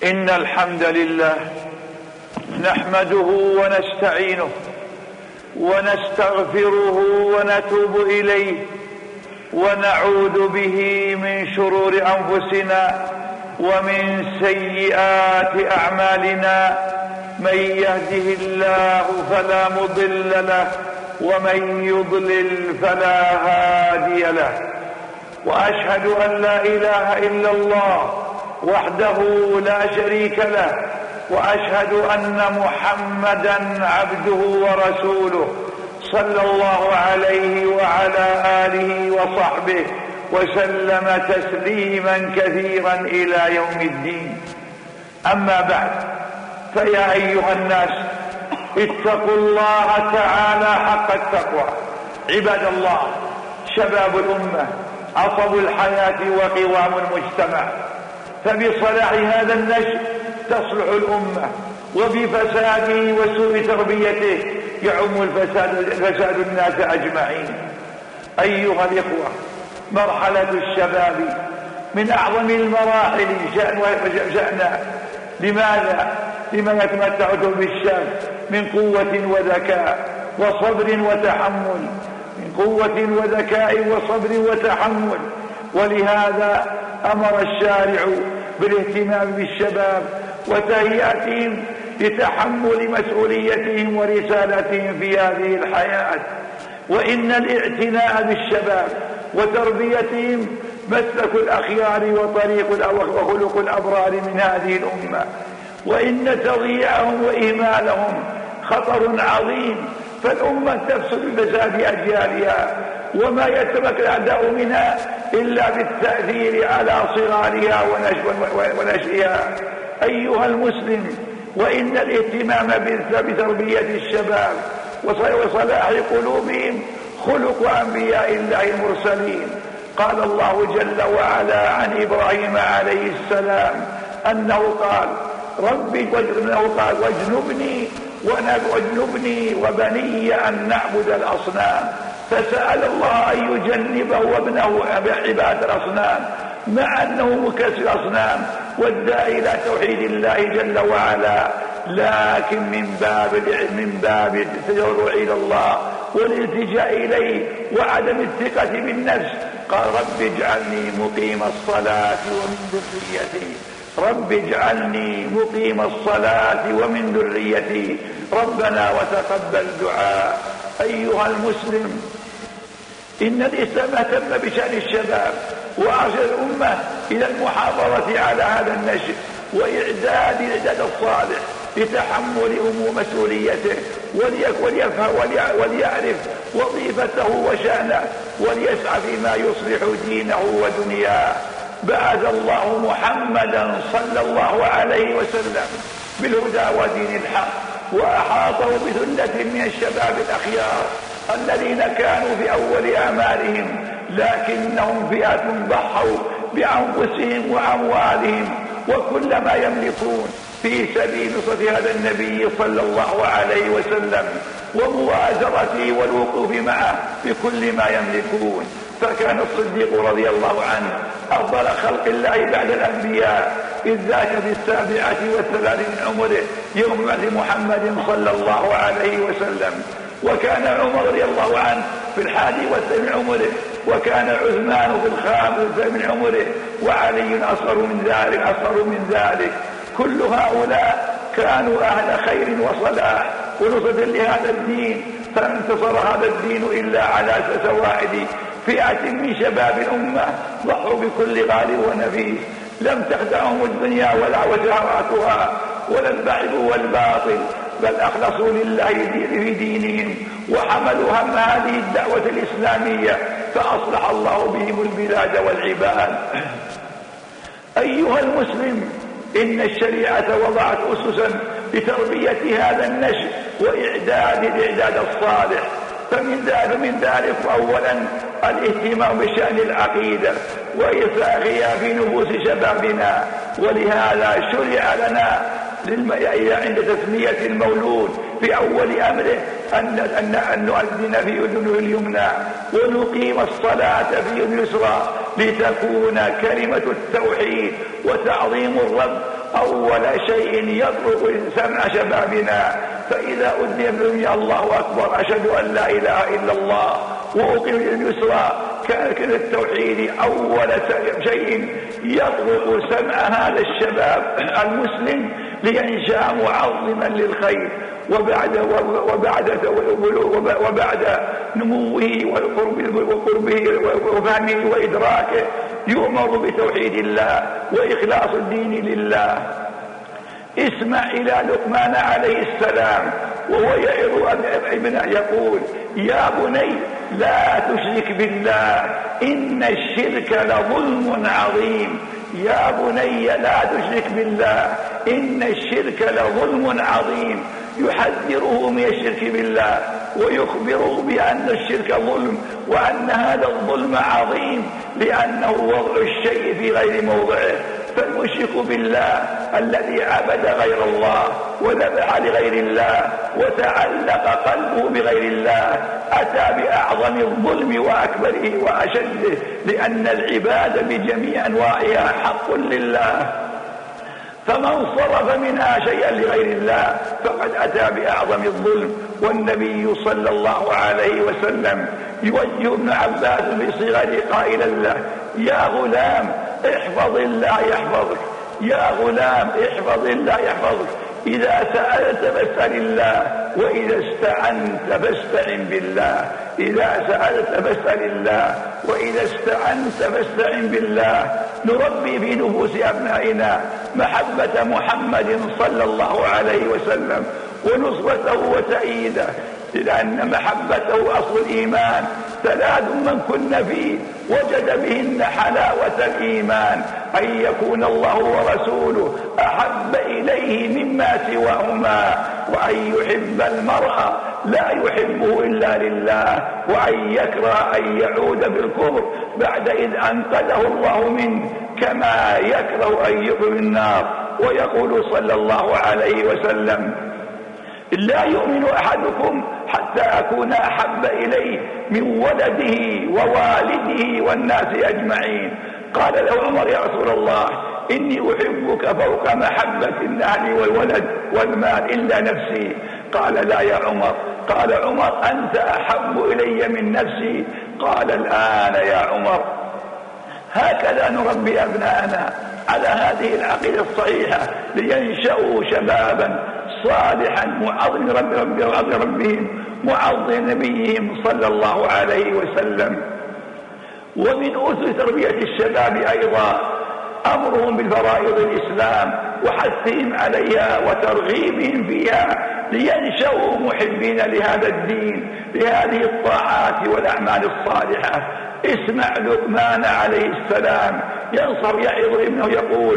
إن الحمد لله نحمده ونستعينه ونستغفره ونتوب إليه ونعوذ به من شرور أنفسنا ومن سيئات أعمالنا. من يهده الله فلا مضل له ومن يضلل فلا هادي له. وأشهد أن لا إله إلا الله وحده لا شريك له، وأشهد أن محمدا عبده ورسوله صلى الله عليه وعلى آله وصحبه وسلم تسليما كثيرا إلى يوم الدين. أما بعد، فيا أيها الناس اتقوا الله تعالى حق التقوى. عباد الله، شباب الأمة عصب الحياة وقوام المجتمع، فبصلاح هذا النشء تصلح الأمة، وبفساده وسوء تربيته يعم الفساد الناس أجمعين. أيها الإخوة، مرحلة الشباب من أعظم المراحل شأنا. لماذا؟ لما يتمتع بالشاب من قوة وذكاء وصبر وتحمل، من قوة وذكاء وصبر وتحمل. ولهذا أمر الشارع بالاهتمام بالشباب وتهيئتهم لتحمل مسؤوليتهم ورسالتهم في هذه الحياة. وإن الاعتناء بالشباب وتربيتهم مسلك الأخيار وطريق وخلق الأبرار من هذه الأمة، وإن تضييعهم وإهمالهم خطر عظيم، فالأمة تفسد بفساد أجيالها، وما يترك الأعداء منها إلا بالتأثير على صغارها ونشئها. أيها المسلم، وإن الاهتمام بتربية الشباب وصلاح قلوبهم خلق أنبياء الله المرسلين. قال الله جل وعلا عن إبراهيم عليه السلام أنه قال واجنبني وبني أن نعبد الأصنام، فسأل الله أن يجنبه وابنه عبادة الأصنام، مع أنه مكسر الأصنام والداعي إلى توحيد الله جل وعلا، لكن من باب التجرع إلى الله والالتجاء إليه وعدم الثقة بالنفس قال رب اجعلني مقيم الصلاة ومن ذريتي، رب اجعلني مقيم الصلاة ومن ذريتي ربنا وتقبل دعاء. أيها المسلم، إن الإسلام اهتم بشأن الشباب وأرشد الأمة إلى المحافظة على هذا النشء وإعداد الإعداد الصالح لتحمل مسؤوليته، وليفهم وليعرف وظيفته وشأنه، وليسعى فيما يصلح دينه ودنياه. بعث الله محمدا صلى الله عليه وسلم بالهدى ودين الحق، وأحاطه بثلة من الشباب الأخيار الذين كانوا في أول أعمالهم، لكنهم فئة ضحوا بأنفسهم وأموالهم وكل ما يملكون في سبيل نصرة هذا النبي صلى الله عليه وسلم ومؤازرته والوقوف معه بكل ما يملكون. فكان الصديق رضي الله عنه أفضل خلق الله بعد الأنبياء، إذ ذاك في 37 من عمره يوم بعث محمد صلى الله عليه وسلم. وكان عمر رضي الله عنه في 21 من عمره، وكان عثمان في 5 من عمره، وعلي أصغر من ذلك. كل هؤلاء كانوا أهل خير وصلاح ونصرة لهذا الدين، فانتصر هذا الدين إلا على سواعد فئة من شباب الأمة ضحوا بكل غالي ونفيس. لم تخدعهم الدنيا ولا وشهواتها ولا اللعب والباطل، بل أخلصوا لله في دينهم وحملوا هم هذه الدعوة الإسلامية، فأصلح الله بهم البلاد والعباد. أيها المسلم، إن الشريعة وضعت أسسا لتربية هذا النشء وإعداد الإعداد الصالح، فمن ذلك أولا الاهتمام بشأن العقيدة وإرساخها في نفوس شبابنا. ولهذا شرع لنا عند تسمية المولود في أول أمره أن نؤذن في أذنه اليمنى ونقيم الصلاة في أذنه اليسرى، لتكون كلمة التوحيد وتعظيم الرب أول شيء يطرق سمع شبابنا فإذا أذن بالدنيا الله أكبر أشهد أن لا إله إلا الله وأقيم اليسرى كان التوحيد أول شيء يطرق سمع هذا الشباب المسلم لينشأ معظما للخير وبعد نموه وقربه وفهمه وإدراكه يؤمر بتوحيد الله وإخلاص الدين لله. اسمع إلى لقمان عليه السلام وهو يعظ ابنه يقول يا بني لا تشرك بالله إن الشرك لظلم عظيم. يا بني لا تشرك بالله إن الشرك لظلم عظيم. يحذره من الشرك بالله ويخبره بأن الشرك ظلم وأن هذا الظلم عظيم لأنه وضع الشيء في غير موضعه. فالمشرك بالله الذي عبد غير الله وذبح لغير الله وتعلق قلبه بغير الله أتى بأعظم الظلم وأكبره وأشده لأن العبادة بجميع أنواعها حق لله. فمن صرف منها شيئا لغير الله فقد أتى بأعظم الظلم. والنبي صلى الله عليه وسلم يوجه ابن عباس بصيغة قائلا له يا غلام احفظ الله يحفظك. يا غلام احفظ الله يحفظك. إذا سألت فاسأل الله وإذا استعنت فاستعن بالله. إذا سألت فاسأل الله وإذا استعنت فاستعن بالله. نربي في نفوس أبنائنا محبة محمد صلى الله عليه وسلم ونصرته وتأييده لأن محبته أصل الإيمان. ثلاث من كن فيه وجد بهن حلاوة الإيمان أن يكون الله ورسوله أحب إليه مما سواهما وأن يحب المرء لا يحبه إلا لله وأن يكره أن يعود بالكفر بعد إذ أنقذه الله منه كما يكره أن يقذف النار. ويقول صلى الله عليه وسلم لا يؤمن أحدكم حتى أكون أحب إليه من ولده ووالده والناس أجمعين. قال له عمر يا رسول الله إني أحبك فوق محبة الأهل والولد والمال إلا نفسي. قال لا يا عمر. قال عمر أنت أحب إلي من نفسي. قال الآن يا عمر. هكذا نربي أبناءنا على هذه العقيدة الصحيحة لينشأوا شبابا صالحا معظم ربهم معظم نبيهم صلى الله عليه وسلم. ومن أسس تربية الشباب أيضا أمرهم بالفرائض الإسلام وحثهم عليها وترغيبهم فيها لينشأوا محبين لهذا الدين لهذه الطاعات والأعمال الصالحة. اسمع لقمان عليه السلام ينصر يعظ ابنه يقول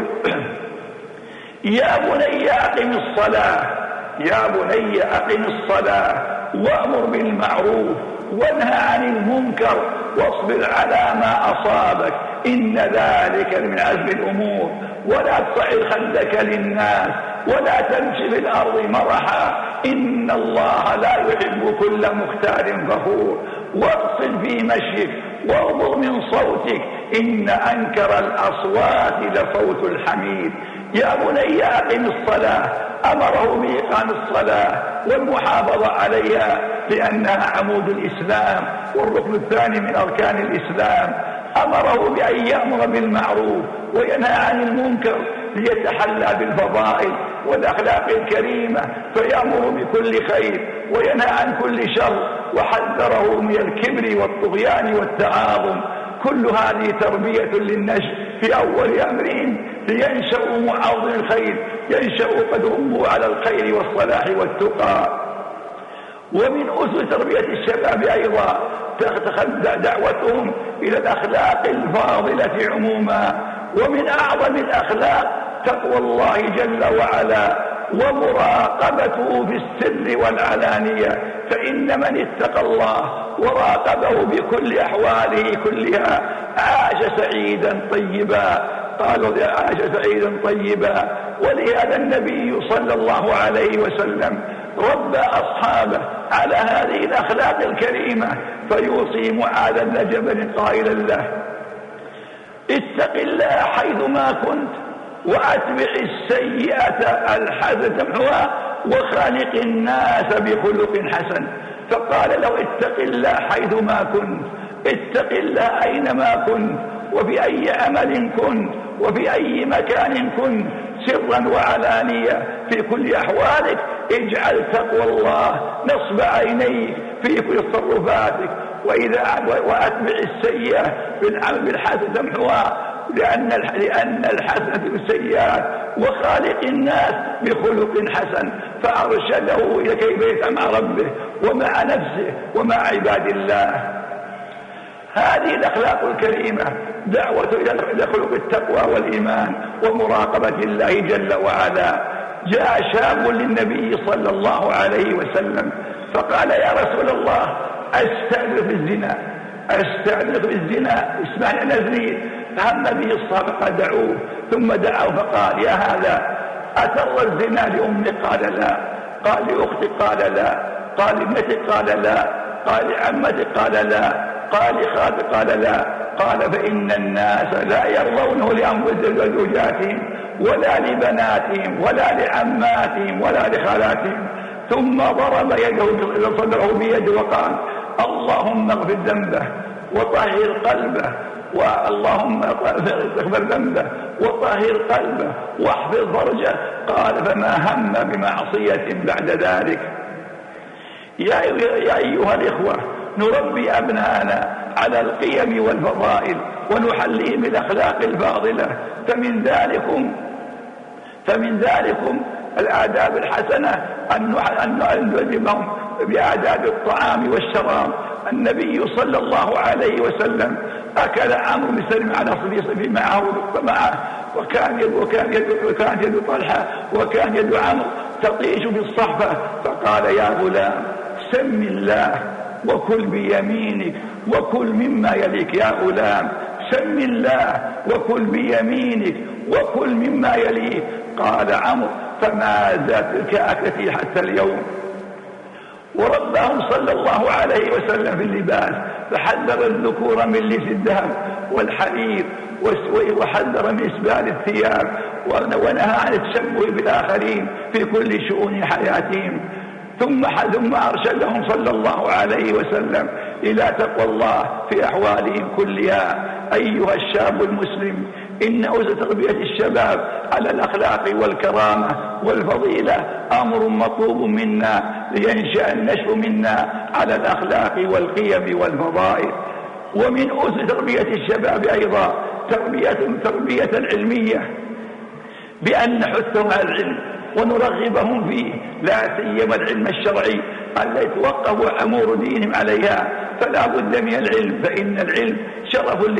يا بني أقم الصلاة. يا بني أقم الصلاة وأمر بالمعروف وانهى عن المنكر واصبر على ما أصابك إن ذلك من عزم الأمور. ولا تصعر خدك للناس ولا تمشي في الأرض مرحا إن الله لا يحب كل مختال فخور. واقصد في مشيك واغضض من صوتك إن أنكر الأصوات لصوت الحميد. يا بني أقم الصلاة. أمره بإقام الصلاة والمحافظة عليها لأنها عمود الإسلام والركن الثاني من أركان الإسلام. أمره بأن يأمر بالمعروف وينهى عن المنكر ليتحلى بالفضائل والأخلاق الكريمة فيأمر بكل خير وينهى عن كل شر وحذره من الكبر والطغيان والتعاظم. كل هذه تربية للنشء في أول أمرهم لينشأوا معظم الخير ينشأوا قد ربوا على الخير والصلاح والتقى. ومن أسس تربية الشباب أيضا دعوتهم إلى الأخلاق الفاضلة عموما. ومن أعظم الأخلاق تقوى الله جل وعلا ومراقبته في السر والعلانية. فإن من اتقى الله وراقبه بكل أحواله كلها عاش سعيدا طيبا. قالوا عاش سعيدا طيبا. ولهذا النبي صلى الله عليه وسلم ربى أصحابه على هذه الأخلاق الكريمة فيوصي معاذ بن جبل قائلا له اتق الله حيثما كنت وأتبع السيئة الحسنة تمحها وخالق الناس بخلق حسن. فقال له اتق الله حيثما كنت، اتق الله أينما كنت، وفي أي عمل كنت، وفي أي مكان كنت، سرا وعلانية في كل أحوالك. اجعل تقوى الله نصب عينيك في كل تصرفاتك. وأتبع السيئة بالحسنة تمحها، لأن الحسنة بالسيئات، وخالق الناس بخلق حسن. فأرشده إلى كيف يتعامل مع ربه ومع نفسه ومع عباد الله. هذه الأخلاق الكريمة دعوة إلى خلق التقوى والإيمان ومراقبة الله جل وعلا. جاء شاب للنبي صلى الله عليه وسلم فقال يا رسول الله أستأذن في الزنا، أستأذن في الزنا، اسمعني نزلي. فالنبي الصادق دعوه، ثم دعاه فقال يا هذا أترى الزنا لأمك؟ قال لا. قال لأختي؟ قال لا. قال لابنتي؟ قال لا. قال لعمتي؟ قال لا. قال لخالتي؟ قال لا. قال فإن الناس لا يرضونه لأزواجهم ولا لبناتهم ولا لعماتهم ولا لخالاتهم. ثم ضرب يده صدره بيده وقال اللهم اغفر ذنبه وطهر قلبه، واللهم اغفر ذنبه وطهر قلبه واحفظ فرجه. قال فما هم بمعصية بعد ذلك. يا أيها الإخوة، نربي أبناءنا على القيم والفضائل ونحليهم بالأخلاق الفاضلة. فمن ذلكم الآداب الحسنة أن نعلمهم بآداب الطعام والشراب. النبي صلى الله عليه وسلم أكل عمرو بن سلمة على صبي معه، وكان يد طلحة وكان يد عمرو تطيش بالصحفة. فقال يا غلام سم الله وكل بيمينك وكل مما يليك. يا غلام سم الله وكل بيمينك وكل مما يليك. قال عمرو فما زالت تلك أكلتي حتى اليوم. وربهم صلى الله عليه وسلم في اللباس، فحذر الذكور من لبس الذهب والحرير، وحذر من إسبال الثياب، ونهى عن التشبه بالآخرين في كل شؤون حياتهم. ثم أرشدهم صلى الله عليه وسلم إلى تقوى الله في أحوالهم كلها. أيها الشاب المسلم، إن أسس تربية الشباب على الأخلاق والكرامة والفضيلة أمر مطلوب منا، لينشأ النشء منا على الأخلاق والقيم والفضائل. ومن أسس تربية الشباب أيضا تربية علمية، بأن نحثهم على العلم ونرغبهم فيه، لا سيما العلم الشرعي الذي توقف أمور دينهم عليها. فلا بد من العلم، فإن العلم شرف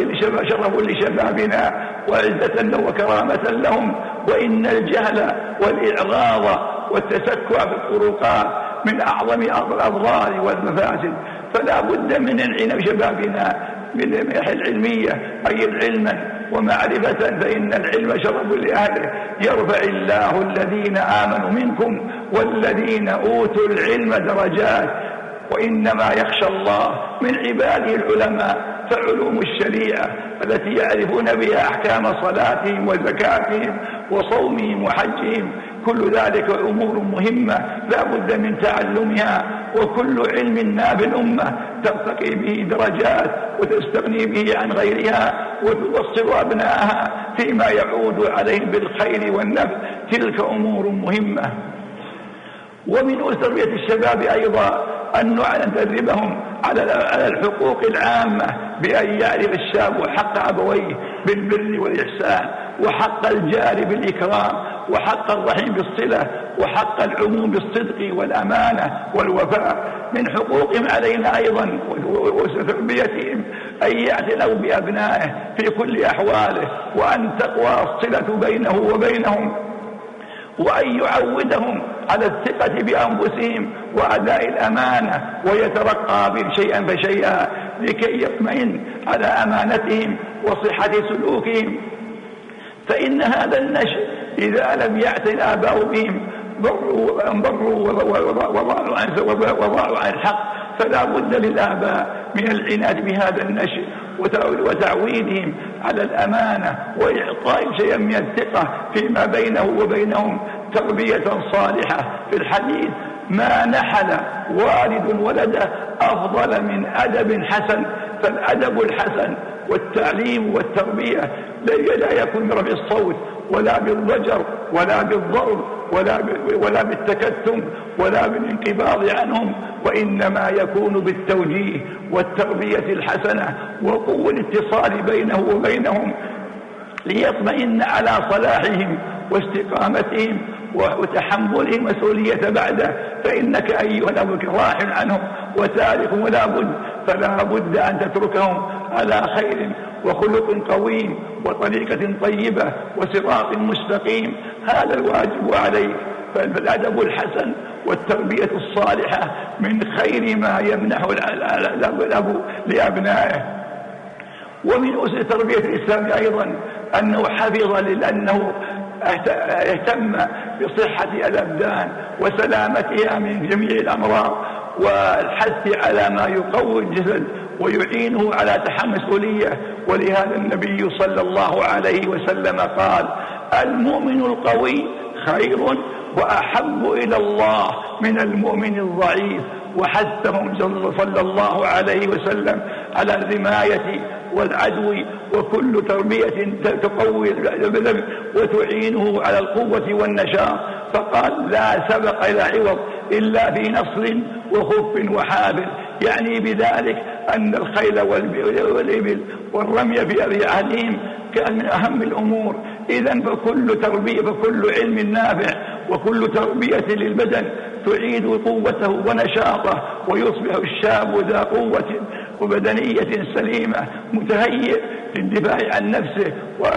لشبابنا وعزة وكرامة لهم. وإن الجهل والإعراض والتسكع في الطرقات من أعظم الأضرار والمفاسد. فلا بد من العناية بشبابنا بالمنح العلمية، أي علما ومعرفة، فإن العلم شرف لأهله. يرفع الله الذين آمنوا منكم والذين أوتوا العلم درجات، وإنما يخشى الله من عباده العلماء. فعلوم الشريعة التي يعرفون بها أحكام صلاتهم وزكاتهم وصومهم وحجهم، كل ذلك أمور مهمة لا بد من تعلمها. وكل علم نافع الأمة ترتقي به درجات وتستغني به عن غيرها وتوصل أبنائها فيما يعود عليهم بالخير والنفع. تلك أمور مهمة. ومن تربية الشباب أيضا أن ندربهم على الحقوق العامة، بأن يعرف الشاب حق أبويه بالبر والإحسان، وحق الجار بالإكرام، وحق الرحم بالصلة، وحق العموم بالصدق والأمانة والوفاء. من حقوقهم علينا أيضا وتربيتهم أن يعتنوا بأبنائه في كل أحواله، وأن تقوى الصلة بينه وبينهم، وأن يعودهم على الثقة بأنفسهم وأداء الأمانة، ويترقى بهم شيئا فشيئا لكي يطمئن على أمانتهم وصحة سلوكهم. فإن هذا النشء إذا لم يعتن الآباء بهم ضروا وضاعوا عن الحق. فلا بد للآباء من العناد بهذا النشء وتعويدهم على الأمانة وإعطاء شيئا من الثقة فيما بينه وبينهم تربية صالحة. في الحديث: ما نحل والد ولده أفضل من أدب حسن. فالأدب الحسن والتعليم والتربية لا يكون برفع الصوت ولا بالضجر ولا بالضرب ولا بالتكتم ولا بالانقباض عنهم، وإنما يكون بالتوجيه والتربية الحسنة وقوة الاتصال بينه وبينهم ليطمئن على صلاحهم واستقامتهم وتحملهم مسؤولية بعده. فإنك أيها الأب راح عنهم وتارك ولا بد، فلا بد أن تتركهم على خير وخلق قويم وطريقة طيبة وصراط مستقيم. هذا الواجب عليك. فالأدب الحسن والتربية الصالحة من خير ما يمنح الأب لأبنائه. ومن أسس تربية الإسلام أيضا أنه حفظ لأنه اهتم بصحة الأبدان وسلامتها من جميع الأمراض والحث على ما يقوي الجسد ويعينه على تحمل مسؤولية. ولهذا النبي صلى الله عليه وسلم قال: المؤمن القوي خير وأحب إلى الله من المؤمن الضعيف. وحثهم صلى الله عليه وسلم على الرماية والعدو وكل تربية تقوي البدن وتعينه على القوة والنشاط. فقال: لا سبق إلى عوض إلا في نصر وخف وحابل. يعني بذلك أن الخيل والإبل والرمي في عهدهم كان من أهم الأمور. إذن فكل تربية فكل علم نافع وكل تربية للبدن تعيد قوته ونشاطه ويصبح الشاب ذا قوة وبدنية سليمة متهيئ للدفاع عن نفسه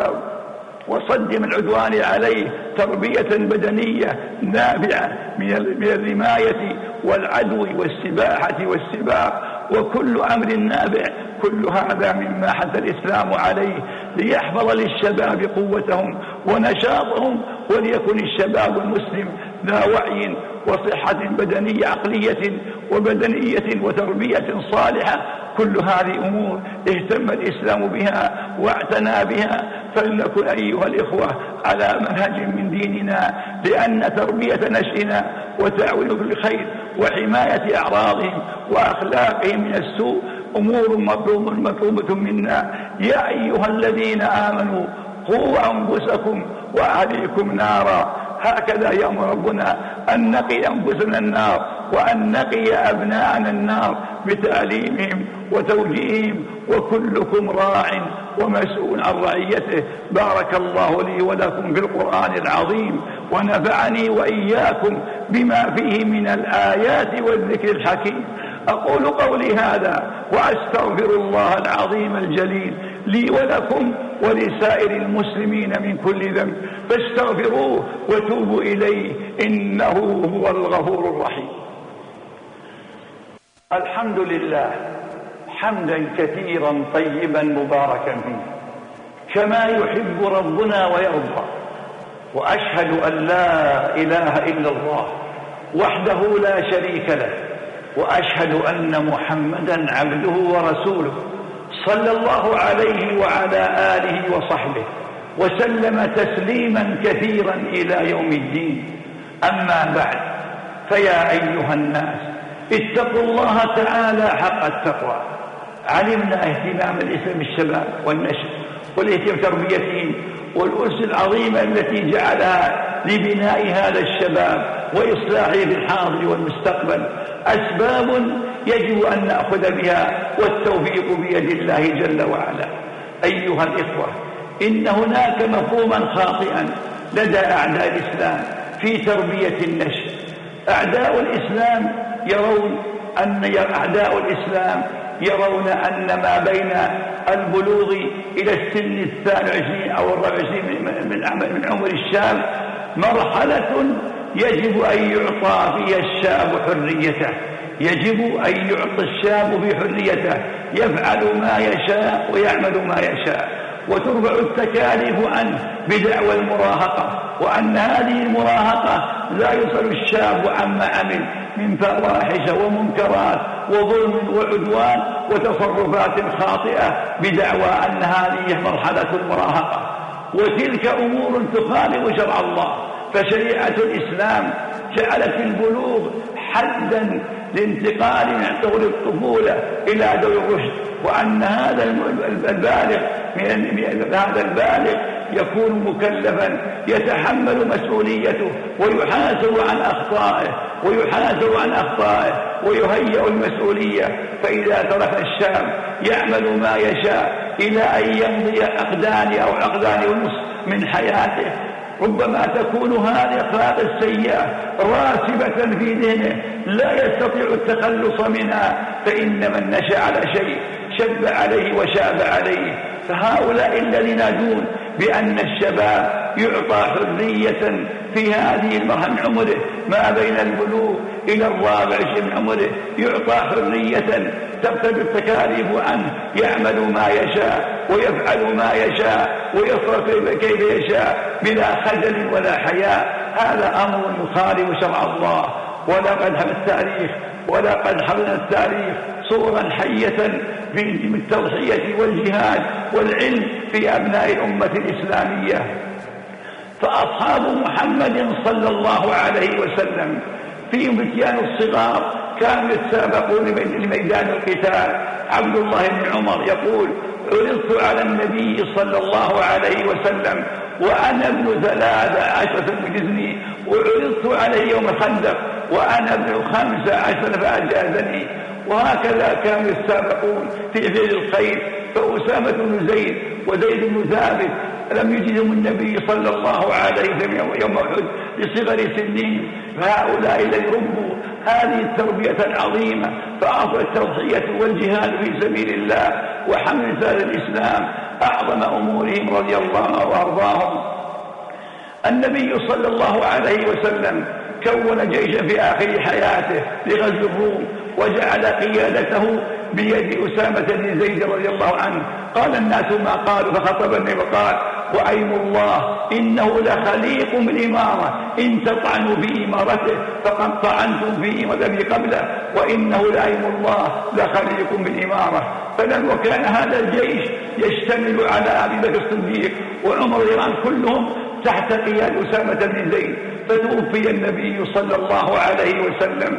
وصد من العدوان عليه. تربية بدنية نافعة من الرماية والعدو والسباحة والسباق وكل أمر نافع. كل هذا مما حث الإسلام عليه ليحفظ للشباب قوتهم ونشاطهم، وليكن الشباب المسلم ذا وعي وصحة بدنية عقلية وبدنية وتربية صالحة. كل هذه أمور اهتم الإسلام بها واعتنى بها. فلنكن أيها الإخوة على منهج من ديننا، لأن تربية نشئنا وتعويل الخير وحماية أعراضهم وأخلاقهم من السوء أمور مطلوبة منا. يا أيها الذين آمنوا قوا أنفسكم وأهليكم نارا. هكذا يأمر ربنا أن نقي أنفسنا النار وأن نقي أبناءنا النار بتعليمهم وتوجيههم. وكلكم راع ومسؤول عن رعيته. بارك الله لي ولكم في القرآن العظيم ونفعني وإياكم بما فيه من الآيات والذكر الحكيم. أقول قولي هذا وأستغفر الله العظيم الجليل لي ولكم ولسائر المسلمين من كل ذنب، فاستغفروه وتوبوا إليه إنه هو الغفور الرحيم. الحمد لله حمدا كثيرا طيبا مباركا فيه كما يحب ربنا ويرضى. وأشهد أن لا إله إلا الله وحده لا شريك له، وأشهد أن محمدا عبده ورسوله صلى الله عليه وعلى آله وصحبه وسلم تسليما كثيرا إلى يوم الدين. أما بعد، فيا أيها الناس اتقوا الله تعالى حق التقوى. علمنا اهتمام الإسلام بالشباب والنشء والاهتمام بتربيتهم والأسس العظيمة التي جعلها لبناء هذا الشباب وإصلاحه في الحاضر والمستقبل. أسباب يجب أن نأخذ بها والتوفيق بيد الله جل وعلا. أيها الإخوة، إن هناك مفهوما خاطئا لدى أعداء الإسلام في تربية النشء. أعداء الإسلام يرون أن ما بين البلوغ إلى السن 22 أو 24 من عمر الشاب مرحلة يجب أن يعطى فيها الشاب حريته. يجب أن يعطى الشاب بحريته يفعل ما يشاء ويعمل ما يشاء، وترفع التكاليف عنه بدعوى المراهقة، وأن هذه المراهقة لا يصل الشاب عما عمل من فواحش ومنكرات وظلم وعدوان وتصرفات خاطئة بدعوى أن هذه مرحلة المراهقة، وتلك أمور تخالف شرع الله. فشريعة الإسلام جعلت البلوغ حدا لانتقال من طول الطفولة إلى ذوي الرشد، وأن هذا البالغ يكون مكلفا يتحمل مسؤوليته ويحاسب عن أخطائه ويهيئ المسؤولية. فإذا ترك الشاب يعمل ما يشاء إلى أن يمضي عقدان أو عقدان ونصف من حياته، ربما تكون هذه الأخلاق السيئة راسبة في ذهنه لا يستطيع التخلص منها، فإن من نشأ على شيء شب عليه وشاب عليه. فهؤلاء الذين ينادون بأن الشباب يعطى حرية في هذه المرحلة من عمره ما بين البلوغ إلى 24 من عمره، يعطى حرية تقتضي التكاليف عنه، يعمل ما يشاء ويفعل ما يشاء ويصرف كيف يشاء بلا خجل ولا حياء. هذا أمر يخالف شرع الله. ولقد حملنا التاريخ صورا حية من التضحية والجهاد والعلم في أبناء الأمة الإسلامية. فأصحاب محمد صلى الله عليه وسلم في فتيان الصغار كانوا يتسابقون لميدان القتال. عبد الله بن عمر يقول: عرضت على النبي صلى الله عليه وسلم وأنا ابن 13 بجزني، وعرضت عليه يوم الخندق وأنا ابن 15 فأجازني. وهكذا كانوا يتسابقون في فعل الخير. فأسامة بن زيد وزيد بن ثابت لم يجدهم النبي صلى الله عليه وسلم يوم أحد لصغر سنهم، فهؤلاء الذين ربوا هذه التربية العظيمة فأعطوا التضحية والجهاد في سبيل الله وحمل رسالة الإسلام أعظم أمورهم رضي الله وأرضاهم. النبي صلى الله عليه وسلم كون جيشا في آخر حياته لغزو الروم وجعل قيادته بيد أسامة بن زيد رضي الله عنه. قال الناس ما قالوا، فخطب النبي وقال: وأيم الله إنه لخليق بالإمارة، إن تطعنوا في إمارته فقد طعنتم في إمارته قبله، وإنه لأيم الله لخليق بالإمارة. فلما كان هذا الجيش يشتمل على أبي بكر الصديق وعمر رضي الله عنه كلهم تحت قيادة أسامة بن زيد، فتوفي النبي صلى الله عليه وسلم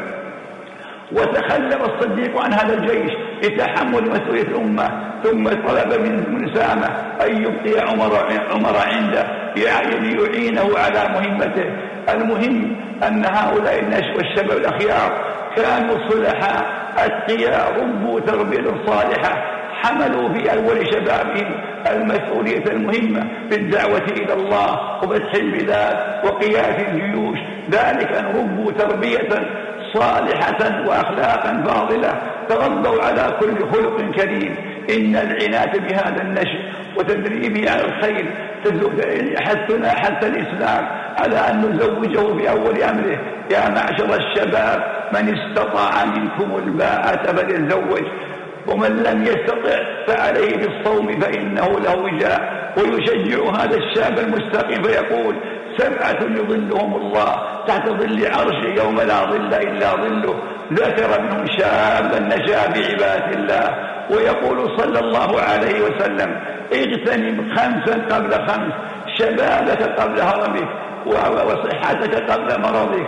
وتخلف الصديق عن هذا الجيش لتحمل مسؤولية الأمة، ثم طلب من أسامة أن يبقي عمر عنده ليعينه على مهمته. المهم أن هؤلاء النشء والشباب الأخيار كانوا صلحاء أتقياء، ربوا تربية صالحة، حملوا في أول شبابهم المسؤولية المهمة في الدعوة إلى الله وفتح البلاد وقيادة الجيوش، ذلك أن ربوا تربية صالحة وأخلاقا فاضلة، تربوا على كل خلق كريم. إن العناية بهذا النشء وتدريبه على الخير حثنا حث الإسلام على أن نزوجه في أول أمره: يا معشر الشباب من استطاع منكم الباءة فليتزوج، ومن لم يستطع فعليه بالصوم فإنه له وجاء. ويشجع هذا الشاب المستقيم فيقول: 7 يظلهم الله تحت ظل عرشه يوم لا ظل إلا ظله. ذكر منهم شابا نشأ بعبادة الله. ويقول صلى الله عليه وسلم: اغتنم 5 قبل 5، شبابك قبل هرمك، وصحتك قبل مرضك،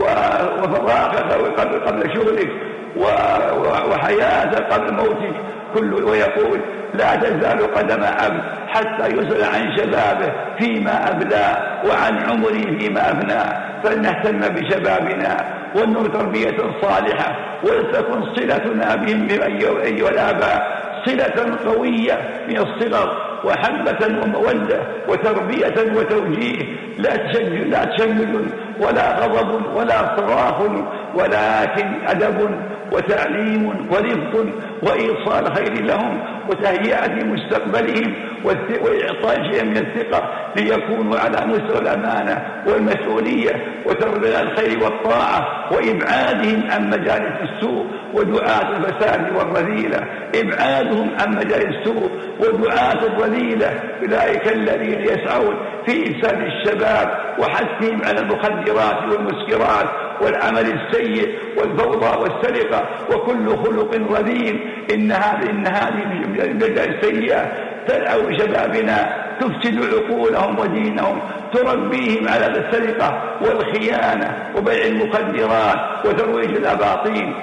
وفراغك قبل شغلك، وحياتك قبل موتك. ويقول: لا تزال قدم عبد حتى يسأل عن شبابه فيما أبلاه وعن عمره فيما أفناه. فلنهتم بشبابنا ونر تربية صالحة، ولتكن صلتنا بهم أيها الآباء صلة قوية من الصغر، وحبة ومودة وتربية وتوجيه، لا تشمل ولا غضب ولا صراخ ولكن أدب وتعليم ورفق وإيصال خير لهم وتهيئة مستقبلهم وإعطاء شيء من الثقة ليكونوا على مستوى الأمانة والمسؤولية وتربية الخير والطاعة وإبعادهم عن مجالس السوء ودعاة الفساد والرذيلة. إبعادهم عن مجالس السوء ودعاة الرذيلة أولئك الذين يسعون في إفساد الشباب وحثهم على المخدرات والمسكرات والعمل السيء والفوضى والسرقة وكل خلق رذيل. إن هذه المجال السيئة تدعو شبابنا تفسد عقولهم ودينهم، تربيهم على السرقة والخيانة وبيع المخدرات وترويج الأباطيل.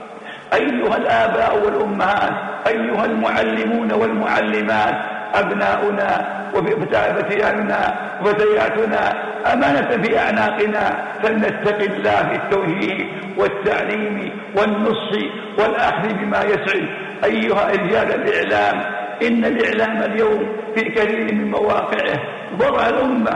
أيها الآباء والأمهات، أيها المعلمون والمعلمات، أبناؤنا وفتياتنا وفتياتنا أمانة في أعناقنا، فلنتق الله في التوجيه والتعليم والنصح والأخذ بما يسعد. أيها رجال الإعلام، إن الإعلام اليوم في كثير من مواقعه ضرع الأمة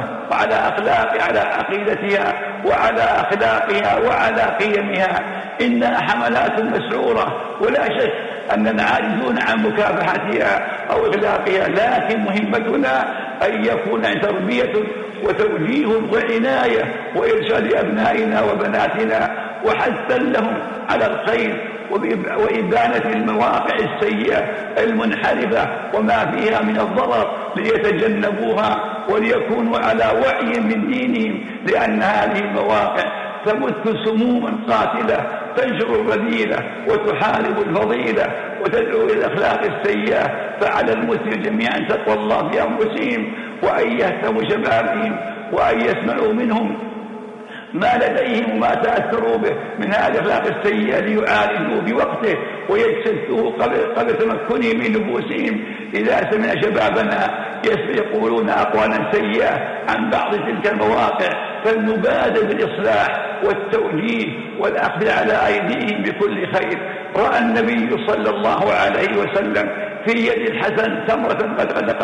على عقيدتها وعلى أخلاقها وعلى قيمها. إنها حملات مسعورة ولا شك أننا عاجزون عن مكافحتها أو إغلاقها، لكن مهمتنا أن يكون تربية وتوجيه وعناية وإرشاد أبنائنا وبناتنا وحثا لهم على الخير وإبانة المواقع السيئة المنحرفة وما فيها من الضرر ليتجنبوها وليكونوا على وعي من دينهم، لأن هذه المواقع تبث سموما قاتلة تنشر الرذيلة وتحارب الفضيلة وتدعو إلى الأخلاق السيئة. فعلى المسلمين جميعا تقوى الله في أنفسهم وأن يهتموا شبابهم وأن يسمعوا منهم ما لديهم وما تأثروا به من هذه الأخلاق السيئة ليعالجوا بوقته ويجسدوه قبل تمكنهم من نفوسهم. إذا سمع شبابنا يقولون أقوالا سيئة عن بعض تلك المواقع فلنبادر بالإصلاح والتوجيه والأخذ على أيديهم بكل خير. رأى النبي صلى الله عليه وسلم في يد الحسن تمرة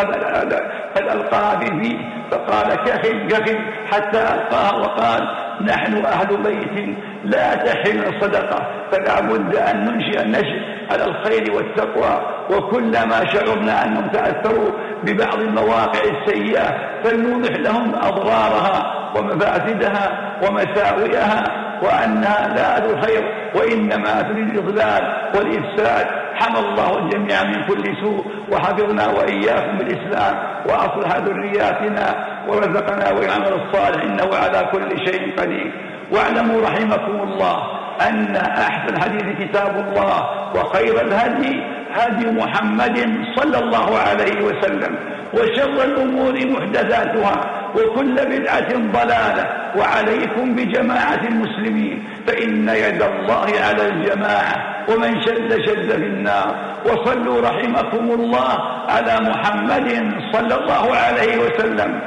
قد ألقاها في فيه فقال كخ حتى ألقاها وقال نحن أهل بيت لا تحل الصدقة، فلا بد أن ننشئ النشء على الخير والتقوى. وكلما شعرنا أنهم تأثروا ببعض المواقع السيئة فلنوضح لهم أضرارها ومفاسدها ومساوئها وأنها لا ذو خير وإنما تريد الإضلال والإفساد. حمى الله الجميع من كل سوء وحفظنا وإياكم بالإسلام وأصلح ذرياتنا ورزقنا والعمل الصالح إنه على كل شيء قدير. واعلموا رحمكم الله أن أحسن الحديث كتاب الله وخير الهدي هدي محمد صلى الله عليه وسلم وشر الأمور محدثاتها وكل بدعة ضلالة. وعليكم بجماعة المسلمين فإن يد الله على الجماعة ومن شد في النار. وصلوا رحمكم الله على محمد صلى الله عليه وسلم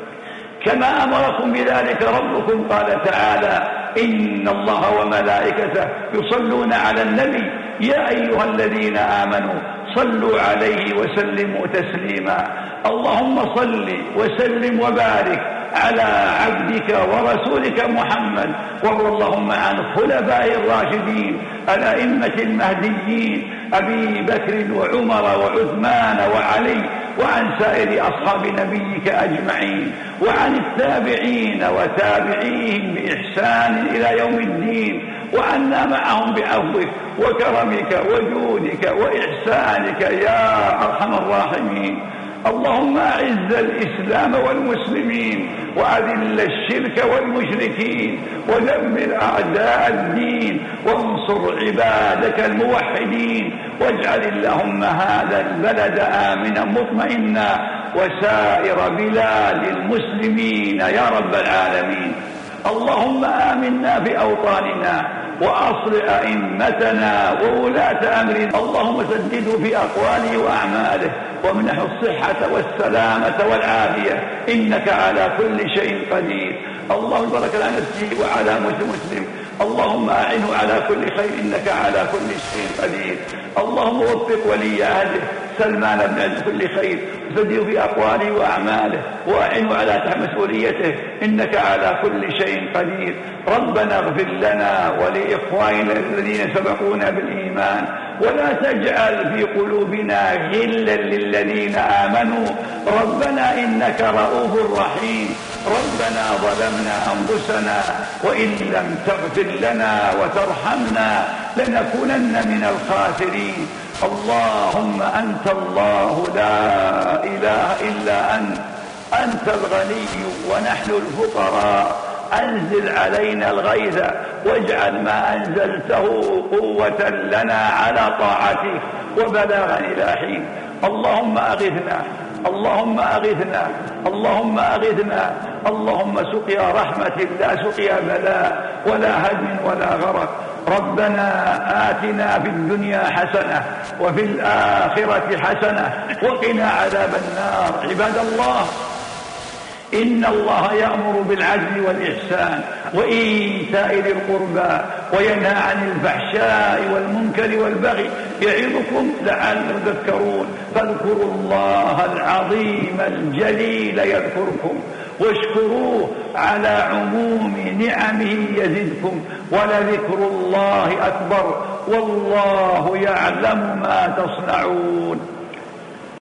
كما أمركم بذلك ربكم. قال تعالى إن الله وملائكته يصلون على النبي يا أيها الذين آمنوا صلوا عليه وسلموا تسليما. اللهم صل وسلم وبارك على عبدك ورسولك محمد، وارض اللهم عن خلفائه الراشدين الأئمة المهديين أبي بكر وعمر وعثمان وعلي وعن سائر أصحاب نبيك أجمعين وعن التابعين وتابعيهم بإحسان إلى يوم الدين وعنا معهم بعفوك وكرمك وجودك وإحسانك يا أرحم الراحمين. اللهم أعز الإسلام والمسلمين وأذل الشرك والمشركين ودمر أعداء الدين وانصر عبادك الموحدين واجعل اللهم هذا البلد آمنا مطمئنا وسائر بلاد المسلمين يا رب العالمين. اللهم آمنا في أوطاننا وأصلح أئمتنا وولاة أمرنا. اللهم سدده في أقواله وأعماله وامنحه الصحة والسلامة والعافية إنك على كل شيء قدير. اللهم بارك على نفسي وعلى مسلم اللهم أعنه على كل خير إنك على كل شيء قدير. اللهم وفق ولي عهده سلمان بن كل خير، فديه في أقواله وأعماله، وأعنه على تحمل مسؤوليته إنك على كل شيء قدير. ربنا اغفر لنا ولإخواننا الذين سبقونا بالإيمان، ولا تجعل في قلوبنا غلا للذين آمنوا ربنا إنك رؤوف رحيم. ربنا ظلمنا أنفسنا وإن لم تغفر لنا وترحمنا لنكونن من الخاسرين. اللهم أنت الله لا إله إلا أنت الغني ونحن الفقراء. أنزل علينا الغيث واجعل ما أنزلته قوة لنا على طاعتك وبلاغا إلى حين. اللهم أغثنا، اللهم أغثنا، اللهم أغثنا، اللهم سقيا رحمة لا سقيا بلاء ولا هدم ولا غرق. ربنا آتنا في الدنيا حسنة وفي الآخرة حسنة وقنا عذاب النار. عباد الله، إن الله يأمر بالعدل والإحسان وإيتاء ذي القربى وينهى عن الفحشاء والمنكر والبغي يعظكم لعلكم تذكرون. فاذكروا الله العظيم الجليل يذكركم واشكروه على عموم نعمه يزدكم ولذكر الله أكبر والله يعلم ما تصنعون.